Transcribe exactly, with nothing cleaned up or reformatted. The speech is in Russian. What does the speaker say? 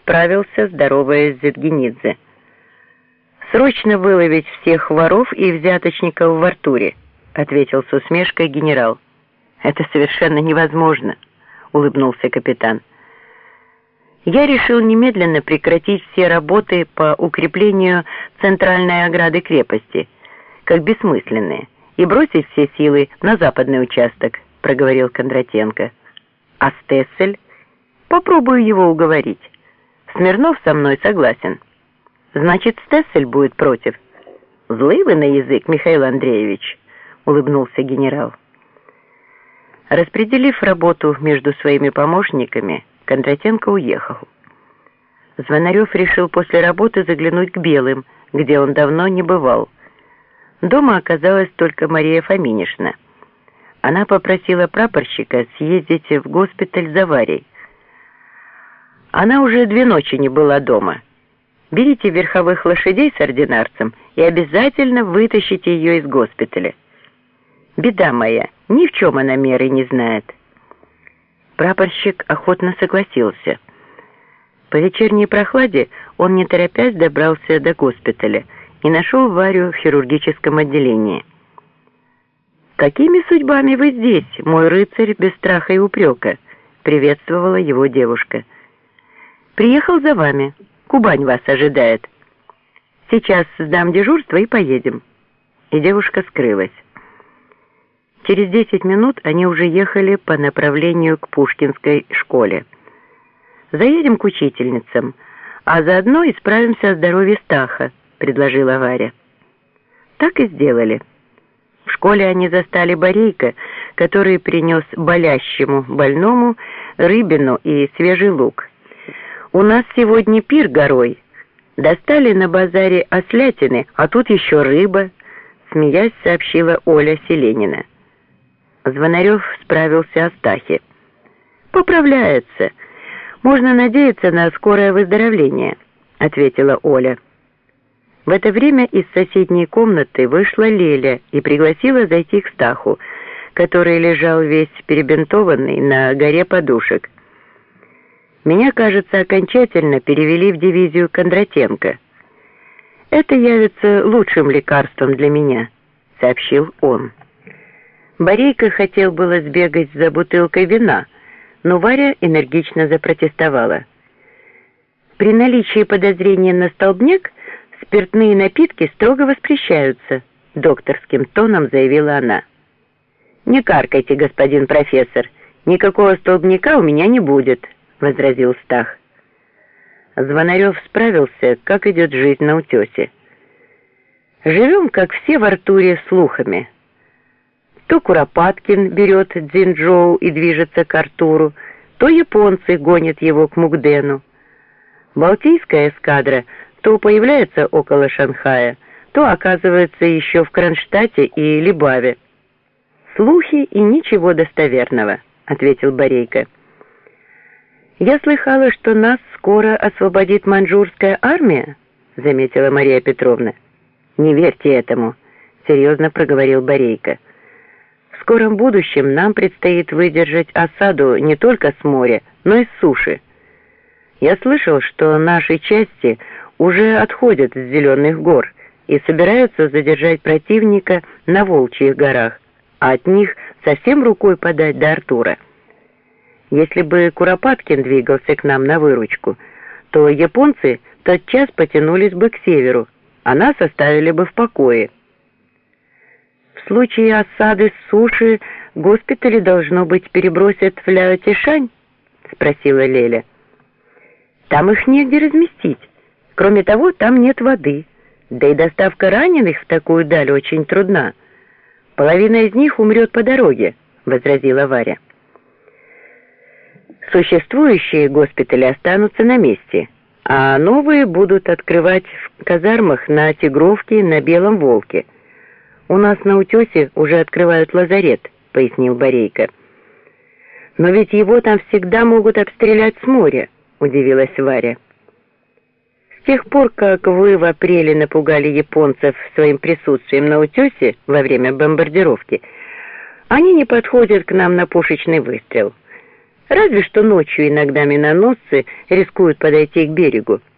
справился, здороваясь Зетгенидзе. «Срочно выловить всех воров и взяточников в Артуре», — ответил с усмешкой генерал. «Это совершенно невозможно», — улыбнулся капитан. «Я решил немедленно прекратить все работы по укреплению центральной ограды крепости, как бессмысленные, и бросить все силы на западный участок», — проговорил Кондратенко. «А Стессель? Попробую его уговорить. Смирнов со мной согласен». «Значит, Стессель будет против». «Злый вы на язык, Михаил Андреевич», — улыбнулся генерал. Распределив работу между своими помощниками, Кондратенко уехал. Звонарев решил после работы заглянуть к Белым, где он давно не бывал. Дома оказалась только Мария Фоминишна. Она попросила прапорщика съездить в госпиталь за Варей. Она уже две ночи не была дома. Берите верховых лошадей с ординарцем и обязательно вытащите ее из госпиталя. Беда моя, ни в чем она меры не знает». Прапорщик охотно согласился. По вечерней прохладе он, не торопясь, добрался до госпиталя и нашел Варю в хирургическом отделении. «Какими судьбами вы здесь, мой рыцарь без страха и упрека?» — приветствовала его девушка. «Приехал за вами. Кубань вас ожидает. Сейчас сдам дежурство и поедем». И девушка скрылась. Через десять минут они уже ехали по направлению к Пушкинской школе. «Заедем к учительницам, а заодно исправимся о здоровье Стаха», — предложила Варя. Так и сделали. В школе они застали Борейка, который принес болящему больному рыбину и свежий лук. «У нас сегодня пир горой. Достали на базаре ослятины, а тут еще рыба», — смеясь сообщила Оля Селенина. Звонарев справился о Стахе. «Поправляется. Можно надеяться на скорое выздоровление», — ответила Оля. В это время из соседней комнаты вышла Леля и пригласила зайти к Стаху, который лежал весь перебинтованный на горе подушек. «Меня, кажется, окончательно перевели в дивизию Кондратенко. Это явится лучшим лекарством для меня», — сообщил он. Борейка хотел было сбегать за бутылкой вина, но Варя энергично запротестовала. «При наличии подозрения на столбняк спиртные напитки строго воспрещаются», — докторским тоном заявила она. «Не каркайте, господин профессор, никакого столбняка у меня не будет», — возразил Стах. Звонарев справился, как идет жизнь на утесе. «Живем, как все в Артуре, слухами. То Куропаткин берет Цзиньчжоу и движется к Артуру, то японцы гонят его к Мукдену. Балтийская эскадра то появляется около Шанхая, то оказывается еще в Кронштадте и Либаве. Слухи и ничего достоверного», — ответил Борейка. «Я слыхала, что нас скоро освободит маньчжурская армия», — заметила Мария Петровна. «Не верьте этому», — серьезно проговорил Борейка. «В скором будущем нам предстоит выдержать осаду не только с моря, но и с суши. Я слышал, что наши части уже отходят с Зеленых гор и собираются задержать противника на Волчьих горах, а от них совсем рукой подать до Артура. Если бы Куропаткин двигался к нам на выручку, то японцы тотчас потянулись бы к северу, а нас оставили бы в покое. В случае осады с суши госпитали, должно быть, перебросят в Ляо-Тишань?» — спросила Леля. «Там их негде разместить. Кроме того, там нет воды, да и доставка раненых в такую даль очень трудна. Половина из них умрет по дороге», — возразила Варя. «Существующие госпитали останутся на месте, а новые будут открывать в казармах на Тигровке, на Белом Волке. У нас на утесе уже открывают лазарет», — пояснил Борейка. «Но ведь его там всегда могут обстрелять с моря», — удивилась Варя. «С тех пор, как вы в апреле напугали японцев своим присутствием на утесе во время бомбардировки, они не подходят к нам на пушечный выстрел. Разве что ночью иногда миноносцы рискуют подойти к берегу.